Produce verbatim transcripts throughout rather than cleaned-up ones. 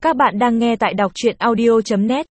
Các bạn đang nghe tại đọc truyện audio chấm net.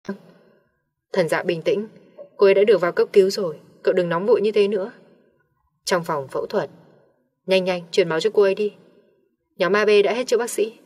Thần Dạ bình tĩnh. Cô ấy đã được vào cấp cứu rồi. Cậu đừng nóng vội như thế nữa. Trong phòng phẫu thuật, nhanh nhanh truyền máu cho cô ấy đi. Nhóm a bê đã hết chữa bác sĩ.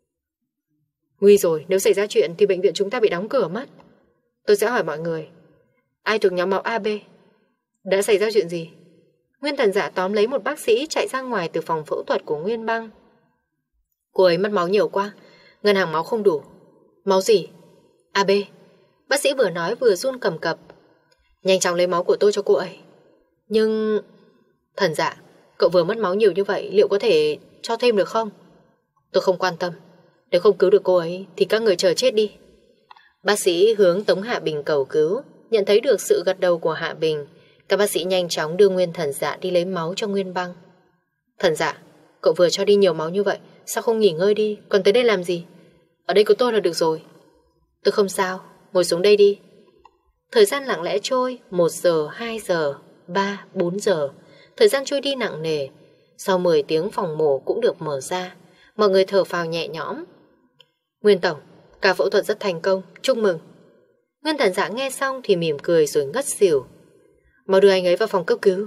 Nguy rồi, nếu xảy ra chuyện thì bệnh viện chúng ta bị đóng cửa mất. Tôi sẽ hỏi mọi người, ai thuộc nhóm máu a bê? Đã xảy ra chuyện gì? Nguyên Thần Dạ tóm lấy một bác sĩ chạy ra ngoài từ phòng phẫu thuật của Nguyên Băng. Cô ấy mất máu nhiều quá, ngân hàng máu không đủ. Máu gì? a bê. Bác sĩ vừa nói vừa run cầm cập. Nhanh chóng lấy máu của tôi cho cô ấy. Nhưng... Thần Dạ, cậu vừa mất máu nhiều như vậy, liệu có thể cho thêm được không? Tôi không quan tâm. Nếu không cứu được cô ấy thì các người chờ chết đi. Bác sĩ hướng Tống Hạ Bình cầu cứu. Nhận thấy được sự gật đầu của Hạ Bình, các bác sĩ nhanh chóng đưa Nguyên Thần Dạ đi lấy máu cho Nguyên Băng. Thần Dạ, cậu vừa cho đi nhiều máu như vậy, sao không nghỉ ngơi đi, còn tới đây làm gì? Ở đây có tôi là được rồi. Tôi không sao, ngồi xuống đây đi. Thời gian lặng lẽ trôi, một giờ, hai giờ, ba, bốn giờ. Thời gian trôi đi nặng nề. Sau mười tiếng phòng mổ cũng được mở ra. Mọi người thở phào nhẹ nhõm. Nguyên Tổng, ca phẫu thuật rất thành công, chúc mừng. Nguyên Thần Dạ nghe xong thì mỉm cười rồi ngất xỉu. Mau đưa anh ấy vào phòng cấp cứu.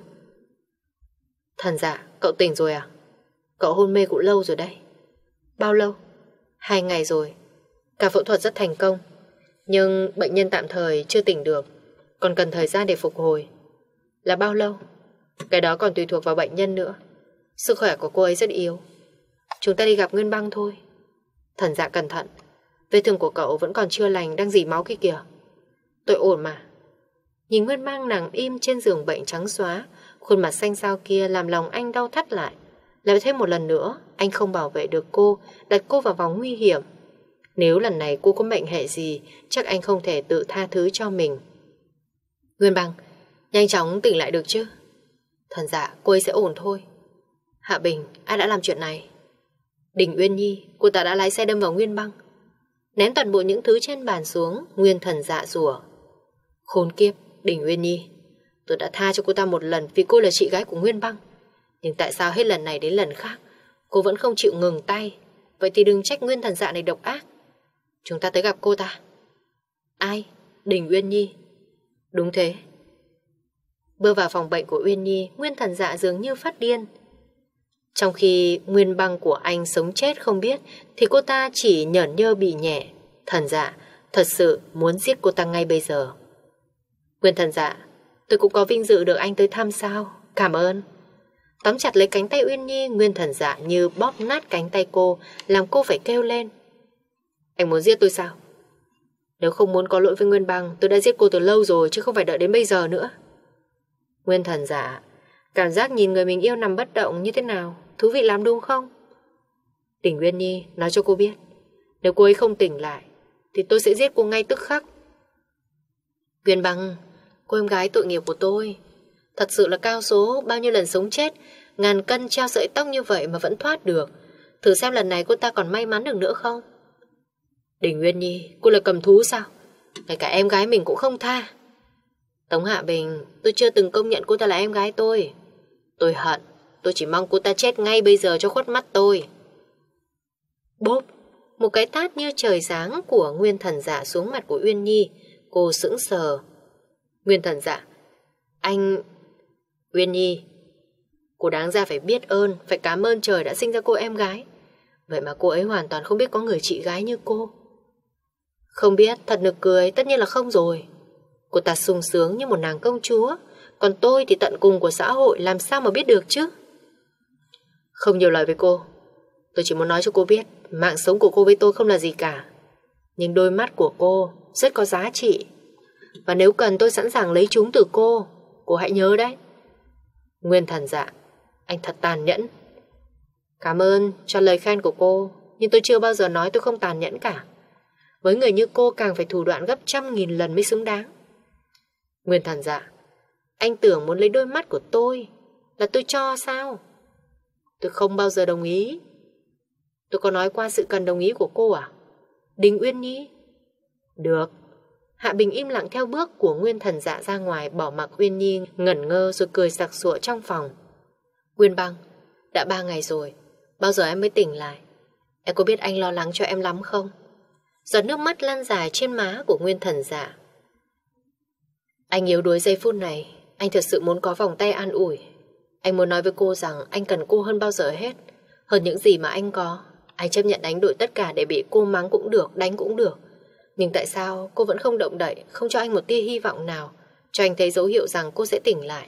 Thần Dạ, cậu tỉnh rồi à? Cậu hôn mê cũng lâu rồi đây. Bao lâu? Hai ngày rồi. Ca phẫu thuật rất thành công, nhưng bệnh nhân tạm thời chưa tỉnh được, còn cần thời gian để phục hồi. Là bao lâu? Cái đó còn tùy thuộc vào bệnh nhân nữa. Sức khỏe của cô ấy rất yếu. Chúng ta đi gặp Nguyên Băng thôi. Thần Dạ cẩn thận. Vết thương của cậu vẫn còn chưa lành, đang dỉ máu kia kìa. Tôi ổn mà. Nhìn Nguyên Băng nằm im trên giường bệnh trắng xóa, khuôn mặt xanh xao kia làm lòng anh đau thắt lại. Lại thêm một lần nữa, anh không bảo vệ được cô, đặt cô vào vòng nguy hiểm. Nếu lần này cô có mệnh hệ gì, chắc anh không thể tự tha thứ cho mình. Nguyên Băng, nhanh chóng tỉnh lại được chứ? Thần Dạ, cô ấy sẽ ổn thôi. Hạ Bình, ai đã làm chuyện này? Đình Uyên Nhi, cô ta đã lái xe đâm vào Nguyên Băng. Ném toàn bộ những thứ trên bàn xuống, Nguyên Thần Dạ rủa. Khốn kiếp, Đình Uyên Nhi, tôi đã tha cho cô ta một lần vì cô là chị gái của Nguyên Băng. Nhưng tại sao hết lần này đến lần khác cô vẫn không chịu ngừng tay? Vậy thì đừng trách Nguyên Thần Dạ này độc ác. Chúng ta tới gặp cô ta. Ai? Đình Uyên Nhi. Đúng thế. Bước vào phòng bệnh của Uyên Nhi, Nguyên Thần Dạ dường như phát điên. Trong khi Nguyên Băng của anh sống chết không biết, thì cô ta chỉ nhởn nhơ bị nhẹ. Thần Dạ thật sự muốn giết cô ta ngay bây giờ. Nguyên Thần Dạ, tôi cũng có vinh dự được anh tới thăm sao? Cảm ơn. Tóm chặt lấy cánh tay Uyên Nhi, Nguyên Thần Dạ như bóp nát cánh tay cô, làm cô phải kêu lên. Anh muốn giết tôi sao? Nếu không muốn có lỗi với Nguyên Băng, tôi đã giết cô từ lâu rồi, chứ không phải đợi đến bây giờ nữa. Nguyên Thần Dạ, cảm giác nhìn người mình yêu nằm bất động như thế nào, thú vị lắm đúng không? Đình Uyên Nhi, nói cho cô biết, nếu cô ấy không tỉnh lại thì tôi sẽ giết cô ngay tức khắc. Nguyên Băng, cô em gái tội nghiệp của tôi, thật sự là cao số, bao nhiêu lần sống chết, ngàn cân treo sợi tóc như vậy mà vẫn thoát được. Thử xem lần này cô ta còn may mắn được nữa không? Đình Uyên Nhi, cô là cầm thú sao? Ngay cả em gái mình cũng không tha. Tống Hạ Bình, tôi chưa từng công nhận cô ta là em gái tôi. Tôi hận, tôi chỉ mong cô ta chết ngay bây giờ cho khuất mắt tôi. Bốp, một cái tát như trời giáng của Nguyên Thần Dạ xuống mặt của Uyên Nhi. Cô sững sờ. Nguyên Thần Dạ, anh... Uyên Nhi, cô đáng ra phải biết ơn, phải cảm ơn trời đã sinh ra cô em gái. Vậy mà cô ấy hoàn toàn không biết có người chị gái như cô. Không biết, thật nực cười, tất nhiên là không rồi. Cô ta sung sướng như một nàng công chúa, còn tôi thì tận cùng của xã hội, làm sao mà biết được chứ? Không nhiều lời với cô. Tôi chỉ muốn nói cho cô biết, mạng sống của cô với tôi không là gì cả. Nhưng đôi mắt của cô rất có giá trị. Và nếu cần tôi sẵn sàng lấy chúng từ cô. Cô hãy nhớ đấy. Nguyên Thần Dạ, anh thật tàn nhẫn. Cảm ơn cho lời khen của cô, nhưng tôi chưa bao giờ nói tôi không tàn nhẫn cả. Với người như cô càng phải thủ đoạn gấp trăm nghìn lần mới xứng đáng. Nguyên Thần Dạ, anh tưởng muốn lấy đôi mắt của tôi là tôi cho sao? Tôi không bao giờ đồng ý. Tôi có nói qua sự cần đồng ý của cô à? Đình Uyên Nhi. Được. Hạ Bình im lặng theo bước của Nguyên Thần Dạ ra ngoài, bỏ mặc Uyên Nhi ngẩn ngơ rồi cười sặc sụa trong phòng. Nguyên Băng, đã ba ngày rồi, bao giờ em mới tỉnh lại? Em có biết anh lo lắng cho em lắm không? Giọt nước mắt lăn dài trên má của Nguyên Thần Dạ. Anh yếu đuối giây phút này. Anh thật sự muốn có vòng tay an ủi. Anh muốn nói với cô rằng anh cần cô hơn bao giờ hết. Hơn những gì mà anh có. Anh chấp nhận đánh đổi tất cả để bị cô mắng cũng được, đánh cũng được. Nhưng tại sao cô vẫn không động đậy, không cho anh một tia hy vọng nào, cho anh thấy dấu hiệu rằng cô sẽ tỉnh lại?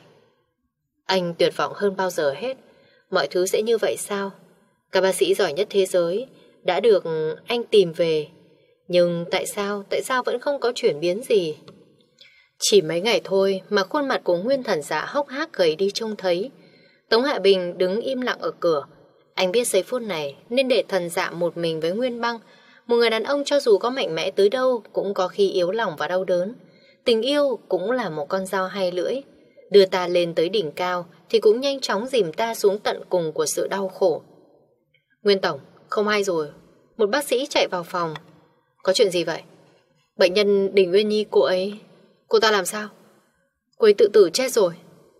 Anh tuyệt vọng hơn bao giờ hết. Mọi thứ sẽ như vậy sao? Các bác sĩ giỏi nhất thế giới đã được anh tìm về. Nhưng tại sao, tại sao vẫn không có chuyển biến gì? Chỉ mấy ngày thôi mà khuôn mặt của Nguyên Thần Dạ hốc hác gầy đi trông thấy. Tống Hạ Bình đứng im lặng ở cửa. Anh biết giây phút này nên để Thần Dạ một mình với Nguyên Băng. Một người đàn ông cho dù có mạnh mẽ tới đâu cũng có khi yếu lòng và đau đớn. Tình yêu cũng là một con dao hai lưỡi. Đưa ta lên tới đỉnh cao thì cũng nhanh chóng dìm ta xuống tận cùng của sự đau khổ. Nguyên Tổng, không hay rồi. Một bác sĩ chạy vào phòng. Có chuyện gì vậy? Bệnh nhân Đình Uyên Nhi cô ấy... Cô ta làm sao? Cô ấy tự tử chết rồi.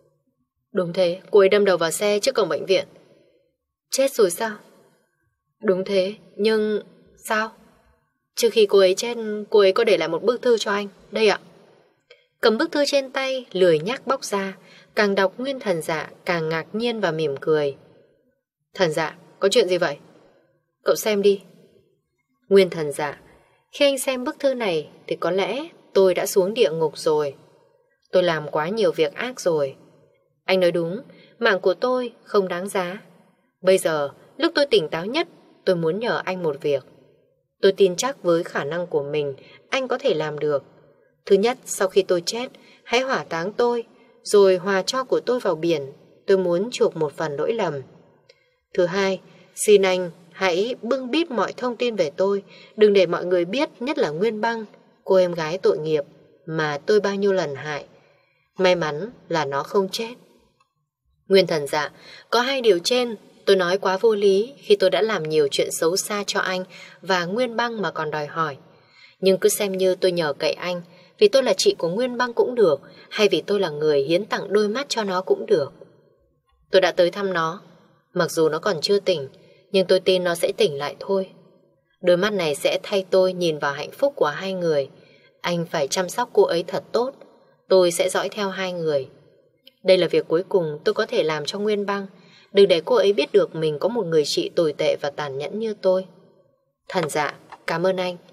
Đúng thế, cô ấy đâm đầu vào xe trước cổng bệnh viện. Chết rồi sao? Đúng thế, nhưng... Sao? Trước khi cô ấy chết, cô ấy có để lại một bức thư cho anh. Đây ạ. Cầm bức thư trên tay, lười nhác bóc ra. Càng đọc Nguyên Thần Dạ càng ngạc nhiên và mỉm cười. Thần Dạ, có chuyện gì vậy? Cậu xem đi. Nguyên Thần Dạ, khi anh xem bức thư này thì có lẽ tôi đã xuống địa ngục rồi. Tôi làm quá nhiều việc ác rồi. Anh nói đúng, mạng của tôi không đáng giá. Bây giờ, lúc tôi tỉnh táo nhất, tôi muốn nhờ anh một việc. Tôi tin chắc với khả năng của mình, anh có thể làm được. Thứ nhất, sau khi tôi chết, hãy hỏa táng tôi, rồi hòa tro của tôi vào biển. Tôi muốn chuộc một phần lỗi lầm. Thứ hai, xin anh hãy bưng bít mọi thông tin về tôi. Đừng để mọi người biết, nhất là Nguyên Băng, cô em gái tội nghiệp mà tôi bao nhiêu lần hại. May mắn là nó không chết. Nguyên Thần Dạ, có hai điều trên tôi nói quá vô lý khi tôi đã làm nhiều chuyện xấu xa cho anh và Nguyên Băng mà còn đòi hỏi. Nhưng cứ xem như tôi nhờ cậy anh, vì tôi là chị của Nguyên Băng cũng được, hay vì tôi là người hiến tặng đôi mắt cho nó cũng được. Tôi đã tới thăm nó. Mặc dù nó còn chưa tỉnh, nhưng tôi tin nó sẽ tỉnh lại thôi. Đôi mắt này sẽ thay tôi nhìn vào hạnh phúc của hai người. Anh phải chăm sóc cô ấy thật tốt. Tôi sẽ dõi theo hai người. Đây là việc cuối cùng tôi có thể làm cho Nguyên Băng. Đừng để cô ấy biết được mình có một người chị tồi tệ và tàn nhẫn như tôi. Thần Dạ, cảm ơn anh.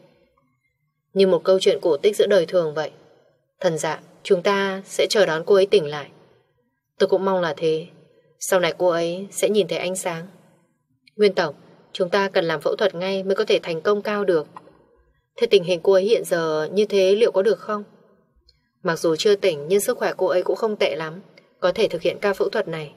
Như một câu chuyện cổ tích giữa đời thường vậy. Thần Dạ, chúng ta sẽ chờ đón cô ấy tỉnh lại. Tôi cũng mong là thế. Sau này cô ấy sẽ nhìn thấy ánh sáng. Nguyên Tổng, chúng ta cần làm phẫu thuật ngay mới có thể thành công cao được. Thế tình hình cô ấy hiện giờ như thế liệu có được không? Mặc dù chưa tỉnh nhưng sức khỏe cô ấy cũng không tệ lắm. Có thể thực hiện ca phẫu thuật này.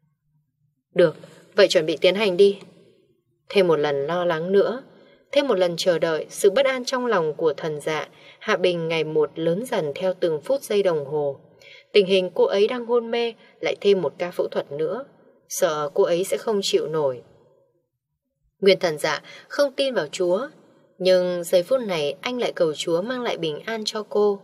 Được, vậy chuẩn bị tiến hành đi. Thêm một lần lo lắng nữa, thêm một lần chờ đợi, sự bất an trong lòng của Thần Dạ Hạ Bình ngày một lớn dần theo từng phút giây đồng hồ. Tình hình cô ấy đang hôn mê, lại thêm một ca phẫu thuật nữa. Sợ cô ấy sẽ không chịu nổi. Nguyên Thần Dạ không tin vào Chúa, nhưng giây phút này anh lại cầu Chúa mang lại bình an cho cô.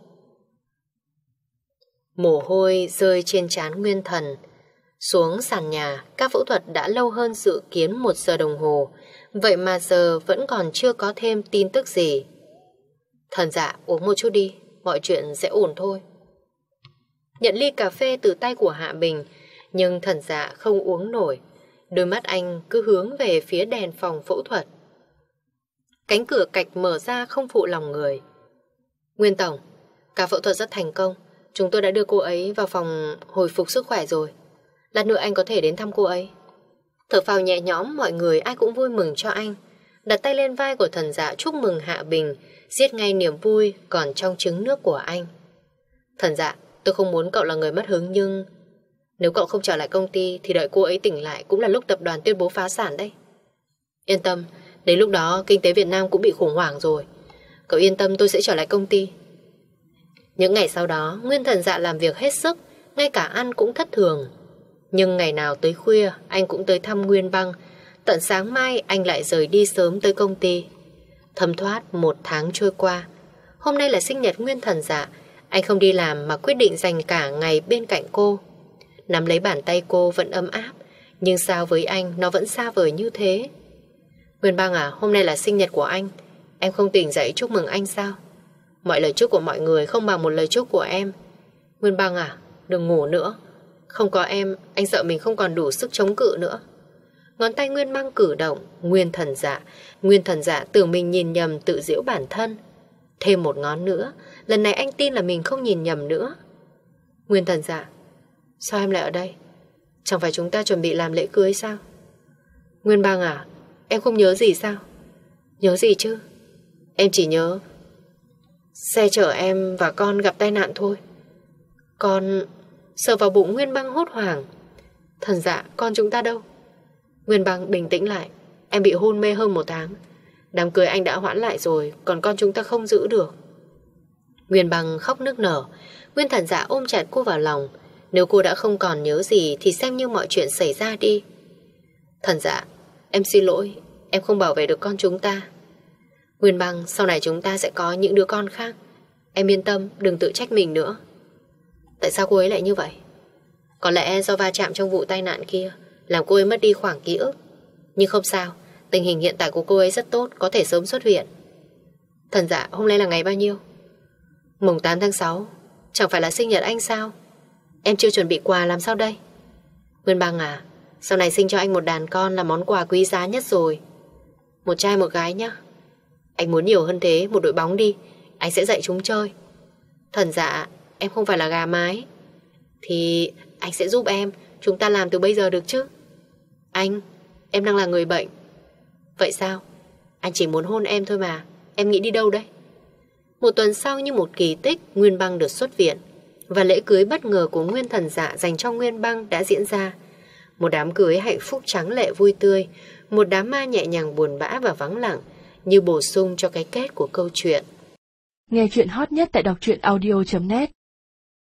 Mồ hôi rơi trên trán Nguyên Thần. Xuống sàn nhà, ca phẫu thuật đã lâu hơn dự kiến một giờ đồng hồ. Vậy mà giờ vẫn còn chưa có thêm tin tức gì. Thần Dạ, uống một chút đi, mọi chuyện sẽ ổn thôi. Nhận ly cà phê từ tay của Hạ Bình, nhưng Thần Dạ không uống nổi. Đôi mắt anh cứ hướng về phía đèn phòng phẫu thuật. Cánh cửa cạch mở ra không phụ lòng người. Nguyên Tổng, ca phẫu thuật rất thành công. Chúng tôi đã đưa cô ấy vào phòng hồi phục sức khỏe rồi. Lát nữa anh có thể đến thăm cô ấy. Thở phào nhẹ nhõm, mọi người ai cũng vui mừng cho anh. Đặt tay lên vai của Thần Dạ chúc mừng Hạ Bình, giết ngay niềm vui còn trong trứng nước của anh. Thần Dạ, tôi không muốn cậu là người mất hứng, nhưng nếu cậu không trở lại công ty thì đợi cô ấy tỉnh lại cũng là lúc tập đoàn tuyên bố phá sản đấy. Yên tâm, đến lúc đó kinh tế Việt Nam cũng bị khủng hoảng rồi. Cậu yên tâm, tôi sẽ trở lại công ty. Những ngày sau đó, Nguyên Thần Dạ làm việc hết sức, ngay cả ăn cũng thất thường. Nhưng ngày nào tới khuya, anh cũng tới thăm Nguyên Băng. Tận sáng mai, anh lại rời đi sớm tới công ty. Thấm thoát một tháng trôi qua. Hôm nay là sinh nhật Nguyên Thần Dạ. Anh không đi làm mà quyết định dành cả ngày bên cạnh cô. Nắm lấy bàn tay cô vẫn ấm áp, nhưng sao với anh nó vẫn xa vời như thế. Nguyên Băng à, hôm nay là sinh nhật của anh. Em không tỉnh dậy chúc mừng anh sao? Mọi lời chúc của mọi người không bằng một lời chúc của em. Nguyên Băng à, đừng ngủ nữa. Không có em, anh sợ mình không còn đủ sức chống cự nữa. Ngón tay Nguyên Băng cử động. Nguyên Thần Dạ Nguyên Thần Dạ tưởng mình nhìn nhầm, tự giễu bản thân. Thêm một ngón nữa. Lần này anh tin là mình không nhìn nhầm nữa. Nguyên Thần Dạ, sao em lại ở đây? Chẳng phải chúng ta chuẩn bị làm lễ cưới sao? Nguyên Băng à, em không nhớ gì sao? Nhớ gì chứ? Em chỉ nhớ xe chở em và con gặp tai nạn thôi. Con... Sờ vào bụng Nguyên Băng hốt hoảng. Thần Dạ, con chúng ta đâu? Nguyên Băng bình tĩnh lại. Em bị hôn mê hơn một tháng. Đám cưới anh đã hoãn lại rồi, còn con chúng ta không giữ được. Nguyên Băng khóc nức nở. Nguyên Thần Dạ ôm chặt cô vào lòng. Nếu cô đã không còn nhớ gì thì xem như mọi chuyện xảy ra đi. Thần Dạ, em xin lỗi, em không bảo vệ được con chúng ta. Nguyên Băng, sau này chúng ta sẽ có những đứa con khác. Em yên tâm, đừng tự trách mình nữa. Tại sao cô ấy lại như vậy? Có lẽ do va chạm trong vụ tai nạn kia làm cô ấy mất đi khoảng ký ức. Nhưng không sao, tình hình hiện tại của cô ấy rất tốt, có thể sớm xuất viện. Thần Dạ, hôm nay là ngày bao nhiêu? Mùng tám tháng sáu. Chẳng phải là sinh nhật anh sao? Em chưa chuẩn bị quà làm sao đây? Nguyên Băng à, sau này sinh cho anh một đàn con là món quà quý giá nhất rồi. Một trai một gái nhá. Anh muốn nhiều hơn thế, một đội bóng đi, anh sẽ dạy chúng chơi. Thần Dạ, em không phải là gà mái. Thì anh sẽ giúp em, chúng ta làm từ bây giờ được chứ? Anh, em đang là người bệnh. Vậy sao? Anh chỉ muốn hôn em thôi mà. Em nghĩ đi đâu đấy? Một tuần sau, như một kỳ tích, Nguyên Băng được xuất viện. Và lễ cưới bất ngờ của Nguyên Thần Dạ dành cho Nguyên Băng đã diễn ra. Một đám cưới hạnh phúc tráng lệ vui tươi. Một đám ma nhẹ nhàng buồn bã và vắng lặng, như bổ sung cho cái kết của câu chuyện. Nghe chuyện hot nhất tại đọc truyện audio chấm net.